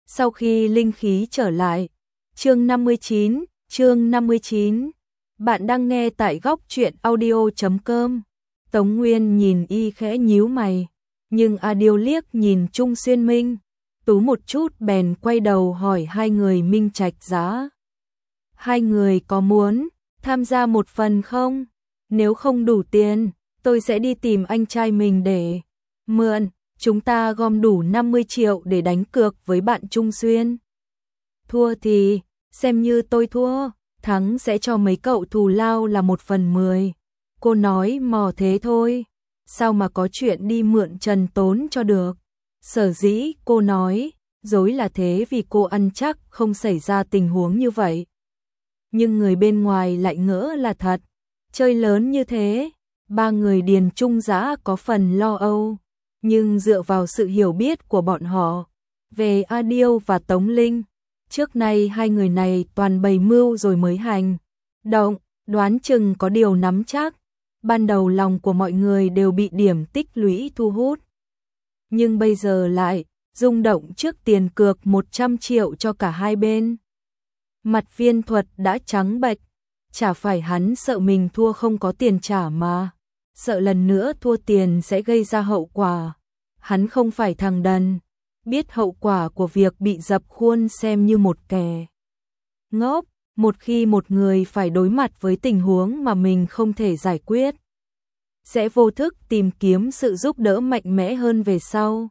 Sau khi linh khí trở lại. Chương 59. Bạn đang nghe tại góc truyện audio.com. Tống Nguyên nhìn y khẽ nhíu mày, nhưng A Điêu liếc nhìn Trung Xuyên Minh Tú một chút bèn quay đầu hỏi hai người Minh Trạch Giá. Hai người có muốn tham gia một phần không? Nếu không đủ tiền, tôi sẽ đi tìm anh trai mình để mượn. Chúng ta gom đủ 50 triệu để đánh cược với bạn Trung Xuyên. Thua thì, xem như tôi thua, thắng sẽ cho mấy cậu thù lao là 1/10. Cô nói mò thế thôi, sao mà có chuyện đi mượn Trần Tốn cho được. Sở dĩ cô nói, dối là thế vì cô ăn chắc không xảy ra tình huống như vậy. Nhưng người bên ngoài lại ngỡ là thật, chơi lớn như thế, ba người Điền Trung Dã có phần lo âu. Nhưng dựa vào sự hiểu biết của bọn họ về A Điêu và Tống Linh, trước nay hai người này toàn bày mưu rồi mới hành động, đoán chừng có điều nắm chắc. Ban đầu lòng của mọi người đều bị điểm tích lũy thu hút, nhưng bây giờ lại rung động trước tiền cược 100 triệu cho cả hai bên. Mặt Viên Thuật đã trắng bệch, chả phải hắn sợ mình thua không có tiền trả mà, sợ lần nữa thua tiền sẽ gây ra hậu quả. Hắn không phải thằng đần, biết hậu quả của việc bị dập khuôn xem như một kẻ ngốc. Một khi một người phải đối mặt với tình huống mà mình không thể giải quyết, sẽ vô thức tìm kiếm sự giúp đỡ mạnh mẽ hơn về sau.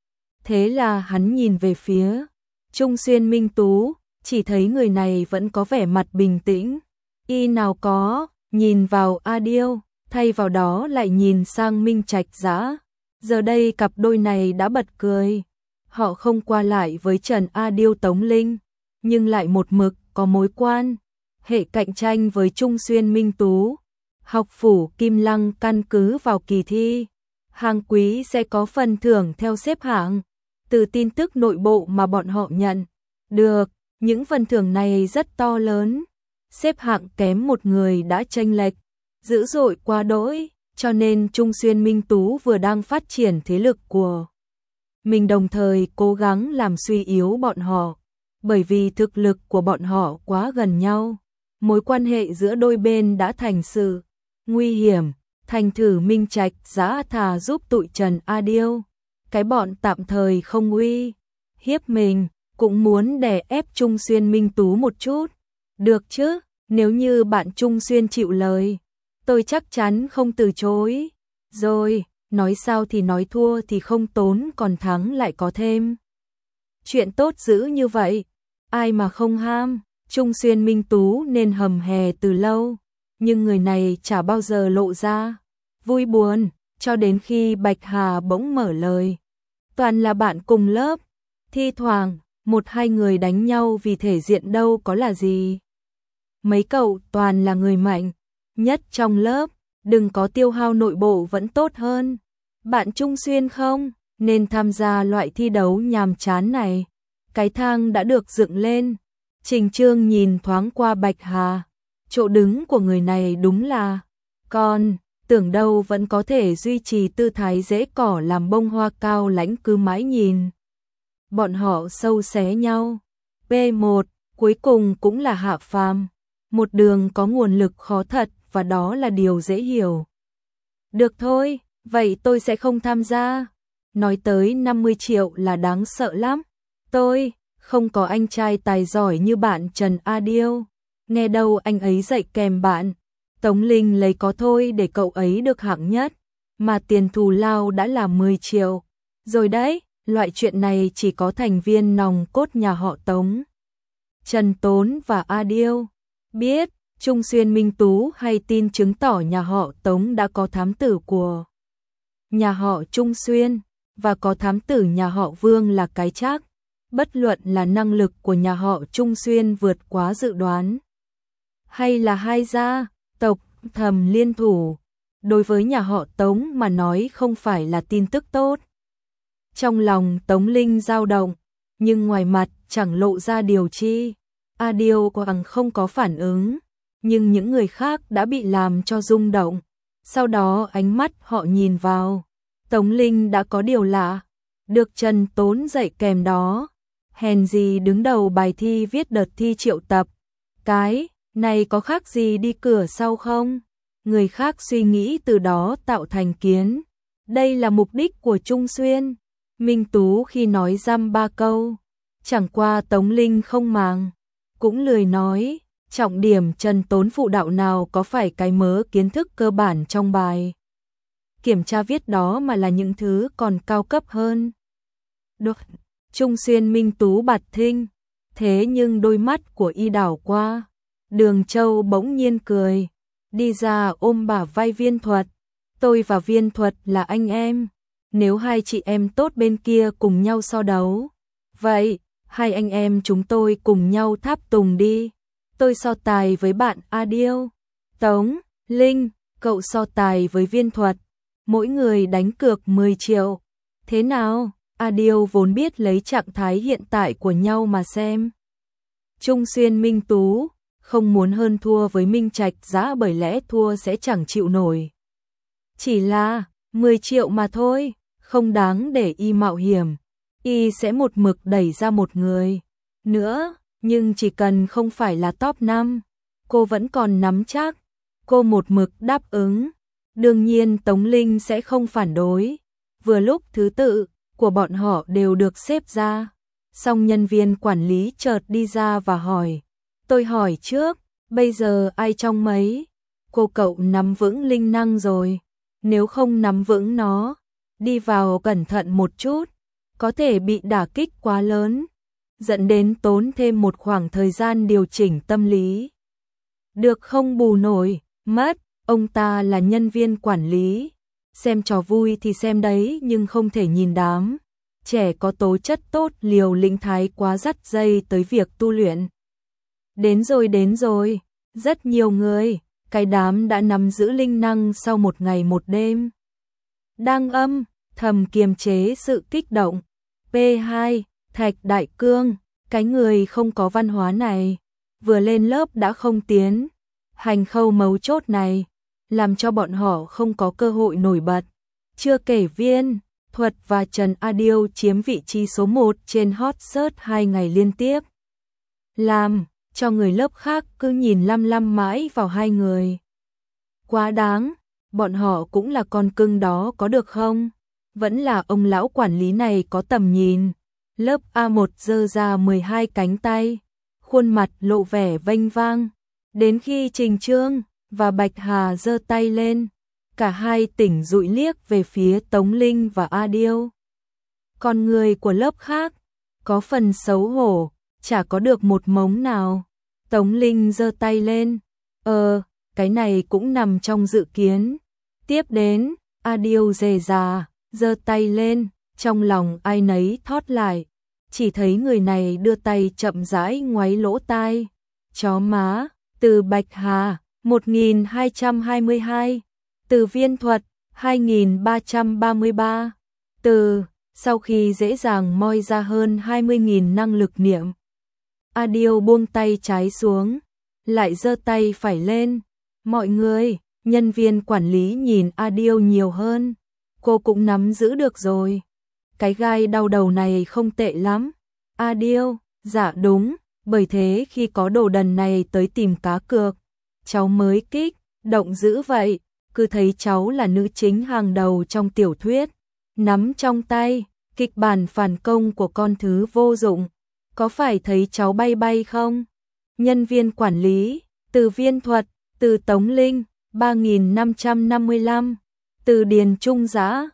Thế là hắn nhìn về phía Trung Xuyên Minh Tú, chỉ thấy người này vẫn có vẻ mặt bình tĩnh. Y nào có nhìn vào A Điêu, thay vào đó lại nhìn sang Minh Trạch Giá. Giờ đây cặp đôi này đã bật cười. Họ không qua lại với Trần A Điêu Tống Linh, nhưng lại một mực có mối quan hệ cạnh tranh với Trung Xuyên Minh Tú. Học phủ Kim Lăng căn cứ vào kỳ thi, hàng quý sẽ có phần thưởng theo xếp hạng. Từ tin tức nội bộ mà bọn họ nhận được, những phần thưởng này rất to lớn. Xếp hạng kém một người đã chênh lệch dữ dội quá đỗi, cho nên Trung Xuyên Minh Tú vừa đang phát triển thế lực của mình, đồng thời cố gắng làm suy yếu bọn họ, bởi vì thực lực của bọn họ quá gần nhau. Mối quan hệ giữa đôi bên đã thành sự nguy hiểm. Thành thử Minh Trạch Giá thà giúp tụi Trần A Điêu, cái bọn tạm thời không uy hiếp mình, cũng muốn đè ép Trung Xuyên Minh Tú một chút. Được chứ, nếu như bạn Trung Xuyên chịu lời, tôi chắc chắn không từ chối. Rồi, nói sao thì nói, thua thì không tốn, còn thắng lại có thêm chuyện tốt dữ như vậy, ai mà không ham. Trung Xuyên Minh Tú nên hầm hè từ lâu, nhưng người này chả bao giờ lộ ra vui buồn, cho đến khi Bạch Hà bỗng mở lời. Toàn là bạn cùng lớp, thi thoảng một hai người đánh nhau vì thể diện đâu có là gì. Mấy cậu toàn là người mạnh nhất trong lớp, đừng có tiêu hao nội bộ vẫn tốt hơn. Bạn Trung Xuyên không nên tham gia loại thi đấu nhàm chán này. Cái thang đã được dựng lên. Trình Trương nhìn thoáng qua Bạch Hà, chỗ đứng của người này đúng là con, tưởng đâu vẫn có thể duy trì tư thái dễ cỏ làm bông hoa cao lãnh, cứ mãi nhìn bọn họ sâu xé nhau. P1 cuối cùng cũng là hạ phàm, một đường có nguồn lực khó thật, và đó là điều dễ hiểu. Được thôi, vậy tôi sẽ không tham gia. Nói tới 50 triệu là đáng sợ lắm. Tôi không có anh trai tài giỏi như bạn Trần A Điêu, nghe đâu anh ấy dạy kèm bạn Tống Linh lấy có thôi để cậu ấy được hạng nhất, mà tiền thù lao đã là 10 triệu. Rồi đấy, loại chuyện này chỉ có thành viên nòng cốt nhà họ Tống, Trần Tốn và A Điêu biết. Trung Xuyên Minh Tú hay tin chứng tỏ nhà họ Tống đã có thám tử của nhà họ Trung Xuyên, và có thám tử nhà họ Vương là cái chắc. Bất luận là năng lực của nhà họ Trung Xuyên vượt quá dự đoán, hay là hai gia tộc thầm liên thủ, đối với nhà họ Tống mà nói không phải là tin tức tốt. Trong lòng Tống Linh dao động, nhưng ngoài mặt chẳng lộ ra điều chi. A Điêu quàng không có phản ứng, nhưng những người khác đã bị làm cho rung động. Sau đó ánh mắt họ nhìn vào Tống Linh đã có điều lạ. Được Trần Tốn dạy kèm đó, hèn gì đứng đầu bài thi viết đợt thi triệu tập. Cái này có khác gì đi cửa sau không? Người khác suy nghĩ từ đó tạo thành kiến. Đây là mục đích của Trung Xuyên. Minh Tú khi nói dăm ba câu, chẳng qua Tống Linh không màng, cũng lười nói, trọng điểm trần tốn phụ đạo nào có phải cái mớ kiến thức cơ bản trong bài kiểm tra viết đó mà là những thứ còn cao cấp hơn. Được, Trung Xuyên Minh Tú bạt thinh, thế nhưng đôi mắt của y đảo qua. Đường Châu bỗng nhiên cười, đi ra ôm bả vai Viên Thuật. Tôi và Viên Thuật là anh em, nếu hai chị em tốt bên kia cùng nhau so đấu, vậy hai anh em chúng tôi cùng nhau tháp tùng đi. Tôi so tài với bạn A Điêu, Tống Linh, cậu so tài với Viên Thuật, mỗi người đánh cược 10 triệu. Thế nào? A Điêu vốn biết lấy trạng thái hiện tại của nhau mà xem. Trung Xuyên Minh Tú không muốn hơn thua với Minh Trạch Dã bởi lẽ thua sẽ chẳng chịu nổi. Chỉ là 10 triệu mà thôi, không đáng để y mạo hiểm. Y sẽ một mực đẩy ra một người nữa, nhưng chỉ cần không phải là top 5, cô vẫn còn nắm chắc. Cô một mực đáp ứng. Đương nhiên Tống Linh sẽ không phản đối. Vừa lúc thứ tự của bọn họ đều được xếp ra, xong nhân viên quản lý chợt đi ra và hỏi. Tôi hỏi trước, bây giờ ai trong mấy? Cô cậu nắm vững linh năng rồi. Nếu không nắm vững nó, đi vào cẩn thận một chút, có thể bị đả kích quá lớn, dẫn đến tốn thêm một khoảng thời gian điều chỉnh tâm lý. Được không bù nổi, mất, ông ta là nhân viên quản lý. Xem trò vui thì xem đấy nhưng không thể nhìn đám trẻ có tố chất tốt liều lĩnh thái quá dắt dây tới việc tu luyện. Đến rồi, rất nhiều người, cái đám đã nắm giữ linh năng sau một ngày một đêm. Đang âm thầm kiềm chế sự kích động. P2, Thạch Đại Cương, cái người không có văn hóa này, vừa lên lớp đã không tiến hành khâu mấu chốt này, làm cho bọn họ không có cơ hội nổi bật. Chưa kể Viên Thuật và Trần A Điêu chiếm vị trí số 1 trên hot search 2 ngày liên tiếp, làm cho người lớp khác cứ nhìn lăm lăm mãi vào hai người. Quá đáng, bọn họ cũng là con cưng đó có được không? Vẫn là ông lão quản lý này có tầm nhìn. Lớp A1 giơ ra 12 cánh tay, khuôn mặt lộ vẻ vênh vang. Đến khi Trình Trương và Bạch Hà giơ tay lên, cả hai tỉnh dụi liếc về phía Tống Linh và A Điêu. Còn người của lớp khác có phần xấu hổ, chả có được một mống nào. Tống Linh giơ tay lên, cái này cũng nằm trong dự kiến. Tiếp đến, A Điêu dè dà giơ tay lên, trong lòng ai nấy thót lại, chỉ thấy người này đưa tay chậm rãi ngoáy lỗ tai. Chó má, từ Bạch Hà 1222, từ Viên Thuật 2333, từ sau khi dễ dàng moi ra hơn 20.000 năng lực niệm. A Điêu buông tay trái xuống, lại giơ tay phải lên. Mọi người, nhân viên quản lý nhìn A Điêu nhiều hơn. Cô cũng nắm giữ được rồi. Cái gai đau đầu này không tệ lắm. A Điêu, dạ đúng, bởi thế khi có đồ đần này tới tìm cá cược, cháu mới kích động dữ vậy, cứ thấy cháu là nữ chính hàng đầu trong tiểu thuyết, nắm trong tay kịch bản phản công của con thứ vô dụng, có phải thấy cháu bay bay không? Nhân viên quản lý, từ Viên Thuật, từ Tống Linh 3555, từ Điền Trung Dã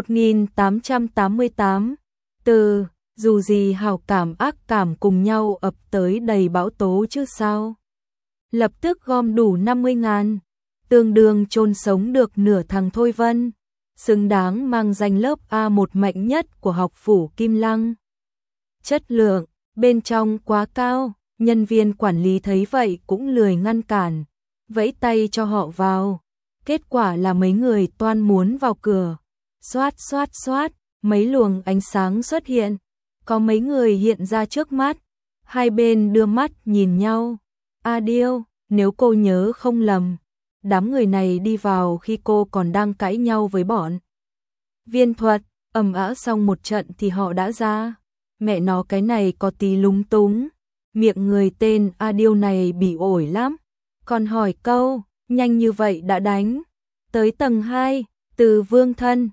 1888, từ dù gì hào cảm ác cảm cùng nhau ập tới đầy bão tố chứ sao. Lập tức gom đủ 50.000, tương đương chôn sống được nửa thằng Thôi Vân, xứng đáng mang danh lớp A1 mạnh nhất của học phủ Kim Lăng. Chất lượng bên trong quá cao, nhân viên quản lý thấy vậy cũng lười ngăn cản, vẫy tay cho họ vào. Kết quả là mấy người toan muốn vào cửa. Xoát xoát xoát, mấy luồng ánh sáng xuất hiện, có mấy người hiện ra trước mắt, hai bên đưa mắt nhìn nhau. A Điêu, nếu cô nhớ không lầm, đám người này đi vào khi cô còn đang cãi nhau với bọn Viên Thuật, ầm ĩ xong một trận thì họ đã ra. Mẹ nó cái này có tí lúng túng. Miệng người tên Adil này bị ổi lắm. Còn hỏi câu, nhanh như vậy đã đánh. Tới tầng 2, từ Vương Thân,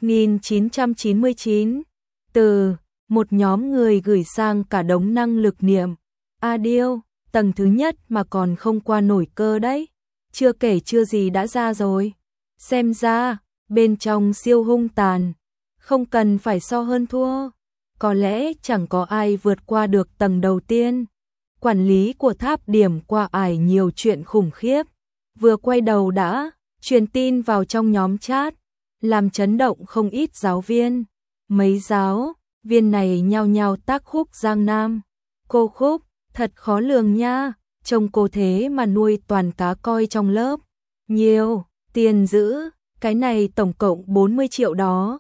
1999. Từ, một nhóm người gửi sang cả đống năng lực niệm. Adil, tầng thứ nhất mà còn không qua nổi cơ đấy. Chưa kể chưa gì đã ra rồi. Xem ra, bên trong siêu hung tàn. Không cần phải so hơn thua. Có lẽ chẳng có ai vượt qua được tầng đầu tiên. Quản lý của tháp điểm qua ải nhiều chuyện khủng khiếp. Vừa quay đầu đã truyền tin vào trong nhóm chat, làm chấn động không ít giáo viên. Mấy giáo viên này nhao nhao tác Khúc Giang Nam. Cô Khúc, thật khó lường nha, trông cô thế mà nuôi toàn cá coi trong lớp. Nhiều, tiền giữ, cái này tổng cộng 40 triệu đó.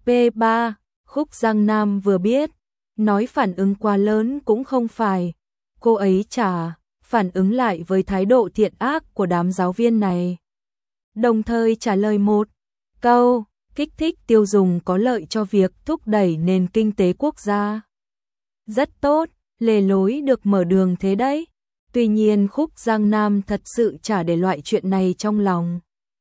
P3, Khúc Giang Nam vừa biết, nói phản ứng quá lớn cũng không phải. Cô ấy phản ứng lại với thái độ thiện ác của đám giáo viên này. Đồng thời trả lời một câu, kích thích tiêu dùng có lợi cho việc thúc đẩy nền kinh tế quốc gia. Rất tốt, lề lối được mở đường thế đấy. Tuy nhiên Khúc Giang Nam thật sự chả để loại chuyện này trong lòng.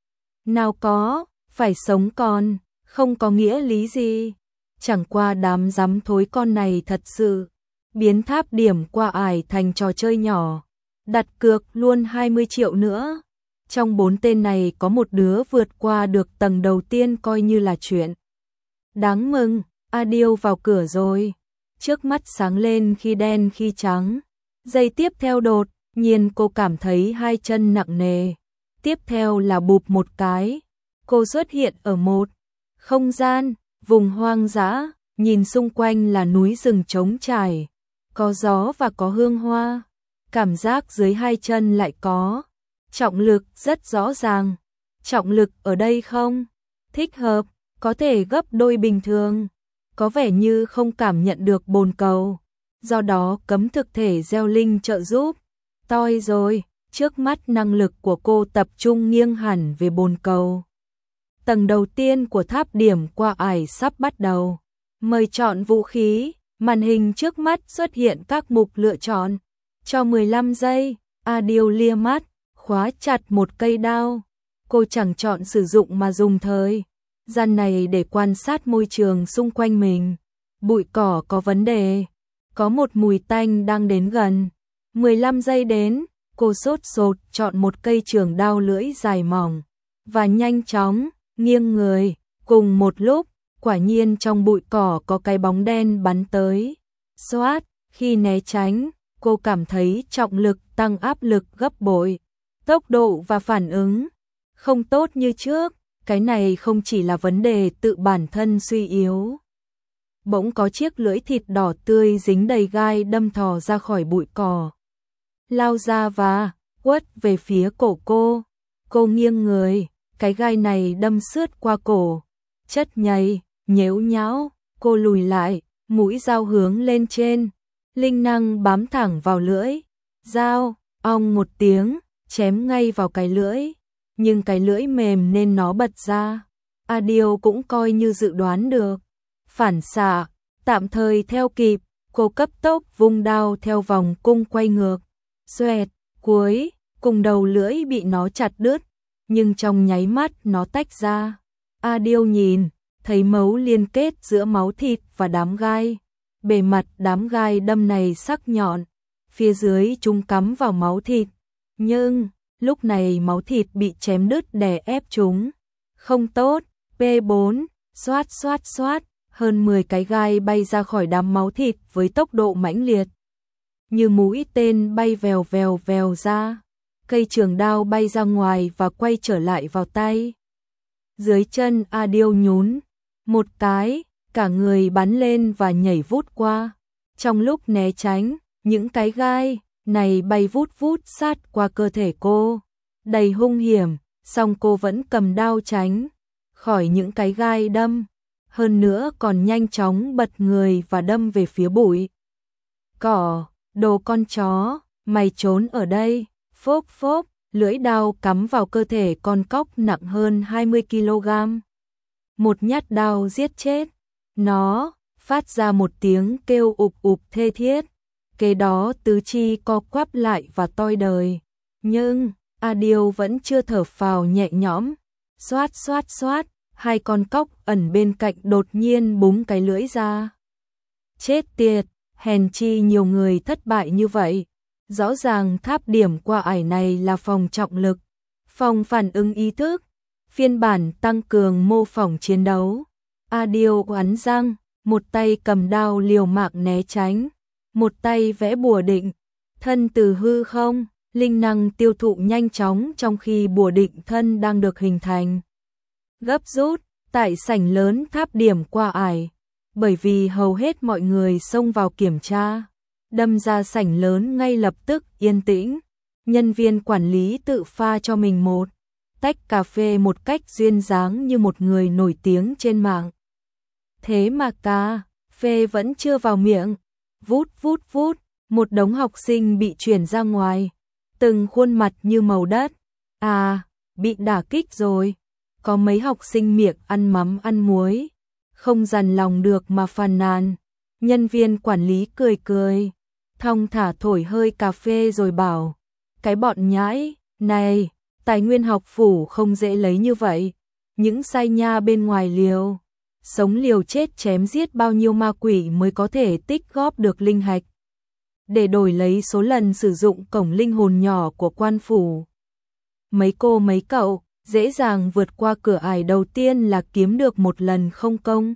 Nào có, phải sống còn, không có nghĩa lý gì. Chẳng qua đám dám thối con này thật sự biến tháp điểm qua ải thành trò chơi nhỏ. Đặt cược luôn 20 triệu nữa. Trong 4 tên này có một đứa vượt qua được tầng đầu tiên coi như là chuyện đáng mừng. Adil vào cửa rồi. Trước mắt sáng lên khi đen khi trắng. Giây tiếp theo đột nhiên cô cảm thấy hai chân nặng nề. Tiếp theo là bụp một cái. Cô xuất hiện ở một không gian, vùng hoang dã, nhìn xung quanh là núi rừng trống trải. Có gió và có hương hoa. Cảm giác dưới hai chân lại có trọng lực rất rõ ràng. Trọng lực ở đây không thích hợp, có thể gấp đôi bình thường. Có vẻ như không cảm nhận được bồn cầu. Do đó cấm thực thể gieo linh trợ giúp. Toi rồi, trước mắt năng lực của cô tập trung nghiêng hẳn về bồn cầu. Tầng đầu tiên của tháp điểm qua ải sắp bắt đầu. Mời chọn vũ khí. Màn hình trước mắt xuất hiện các mục lựa chọn. Cho 15 giây, Adil lia mắt, khóa chặt một cây đao. Cô chẳng chọn sử dụng mà dùng thời gian này để quan sát môi trường xung quanh mình. Bụi cỏ có vấn đề. Có một mùi tanh đang đến gần. 15 giây đến, cô sốt sột chọn một cây trường đao lưỡi dài mỏng. Và nhanh chóng, nghiêng người, cùng một lúc. Quả nhiên trong bụi cỏ có cái bóng đen bắn tới. Xoát, khi né tránh, cô cảm thấy trọng lực tăng áp lực gấp bội. Tốc độ và phản ứng không tốt như trước. Cái này không chỉ là vấn đề tự bản thân suy yếu. Bỗng có chiếc lưỡi thịt đỏ tươi dính đầy gai đâm thò ra khỏi bụi cỏ. Lao ra và quất về phía cổ cô. Cô nghiêng người, cái gai này đâm sướt qua cổ. Chất nhầy, nhếu nhão, cô lùi lại, mũi dao hướng lên trên. Linh năng bám thẳng vào lưỡi. Dao, ong một tiếng, chém ngay vào cái lưỡi. Nhưng cái lưỡi mềm nên nó bật ra. Adil cũng coi như dự đoán được. Phản xạ, tạm thời theo kịp, cô cấp tốc vung đao theo vòng cung quay ngược. Xoẹt, cuối, cùng đầu lưỡi bị nó chặt đứt, nhưng trong nháy mắt nó tách ra. Adil nhìn, thấy mấu liên kết giữa máu thịt và đám gai. Bề mặt đám gai đâm này sắc nhọn, phía dưới chúng cắm vào máu thịt. Nhưng, lúc này máu thịt bị chém đứt đè ép chúng. Không tốt, P4, xoát xoát xoát, hơn 10 cái gai bay ra khỏi đám máu thịt với tốc độ mãnh liệt. Như mũi tên bay vèo vèo vèo ra. Cây trường đao bay ra ngoài và quay trở lại vào tay. Dưới chân Adil nhún một cái, cả người bắn lên và nhảy vút qua. Trong lúc né tránh, những cái gai này bay vút vút sát qua cơ thể cô. Đầy hung hiểm, song cô vẫn cầm đao tránh khỏi những cái gai đâm. Hơn nữa còn nhanh chóng bật người và đâm về phía bụi cỏ. Đồ con chó, mày trốn ở đây. Phốp phốp, lưỡi đao cắm vào cơ thể con cóc nặng hơn 20 kg. Một nhát đao giết chết nó. phát ra một tiếng kêu ụp ụp thê thiết. Kế đó tứ chi co quắp lại và toi đời. Nhưng, Adil vẫn chưa thở phào nhẹ nhõm. Xoát xoát xoát, hai con cóc ẩn bên cạnh đột nhiên búng cái lưỡi ra. Chết tiệt, hèn chi nhiều người thất bại như vậy. Rõ ràng tháp điểm qua ải này là phòng trọng lực, phòng phản ứng ý thức, phiên bản tăng cường mô phỏng chiến đấu. Adil cắn răng, một tay cầm đao liều mạng né tránh, một tay vẽ bùa định, thân từ hư không, linh năng tiêu thụ nhanh chóng trong khi bùa định thân đang được hình thành. Gấp rút, tại sảnh lớn tháp điểm qua ải, bởi vì hầu hết mọi người xông vào kiểm tra, đâm ra sảnh lớn ngay lập tức yên tĩnh. Nhân viên quản lý tự pha cho mình một tách cà phê một cách duyên dáng như một người nổi tiếng trên mạng. Thế mà cà phê vẫn chưa vào miệng. Vút vút vút, một đống học sinh bị chuyển ra ngoài, từng khuôn mặt như màu đất. À, bị đả kích rồi. Có mấy học sinh miệng ăn mắm ăn muối, không dằn lòng được mà phàn nàn. Nhân viên quản lý cười cười, thong thả thổi hơi cà phê rồi bảo, cái bọn nhãi này, tài nguyên học phủ không dễ lấy như vậy. Những sai nha bên ngoài liều sống liều chết chém giết bao nhiêu ma quỷ mới có thể tích góp được linh hạch, để đổi lấy số lần sử dụng cổng linh hồn nhỏ của quan phủ. Mấy cô mấy cậu dễ dàng vượt qua cửa ải đầu tiên là kiếm được một lần không công.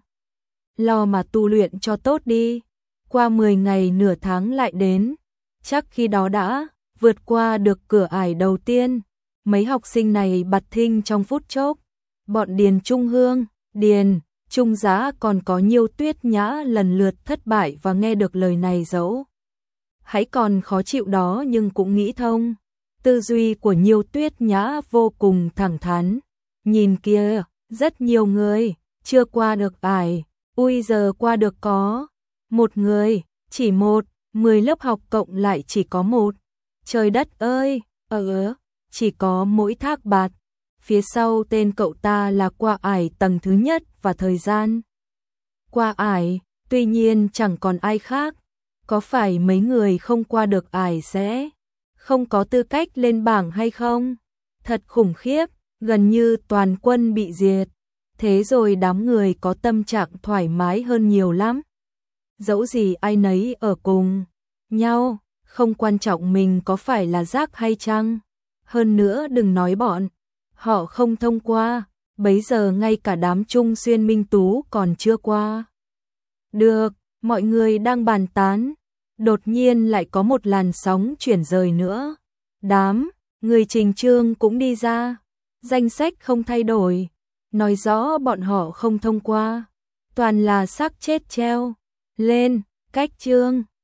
Lo mà tu luyện cho tốt đi, qua 10 ngày nửa tháng lại đến, chắc khi đó đã vượt qua được cửa ải đầu tiên. Mấy học sinh này bặt thinh trong phút chốc. Bọn Điền Trung Hương, Điền Trung Giá còn có Nhiêu Tuyết Nhã lần lượt thất bại và nghe được lời này dẫu hãy còn khó chịu đó nhưng cũng nghĩ thông. Tư duy của Nhiêu Tuyết Nhã vô cùng thẳng thắn. Nhìn kia, rất nhiều người chưa qua được ải, ui giờ qua được có một người, chỉ một, 10 lớp học cộng lại chỉ có một. Trời đất ơi, chỉ có mỗi Thác Bạt. Phía sau tên cậu ta là qua ải tầng thứ nhất và thời gian qua ải, tuy nhiên chẳng còn ai khác. Có phải mấy người không qua được ải sẽ không có tư cách lên bảng hay không? Thật khủng khiếp, gần như toàn quân bị diệt. Thế rồi đám người có tâm trạng thoải mái hơn nhiều lắm. Dẫu gì ai nấy ở cùng nhau, không quan trọng mình có phải là rác hay chăng. Hơn nữa đừng nói bọn họ không thông qua, bấy giờ ngay cả đám Trung Xuyên Minh Tú còn chưa qua. Được, mọi người đang bàn tán, đột nhiên lại có một làn sóng chuyển rời nữa. Đám người Trình Trương cũng đi ra, danh sách không thay đổi, nói rõ bọn họ không thông qua, toàn là xác chết treo lên. Cách Trương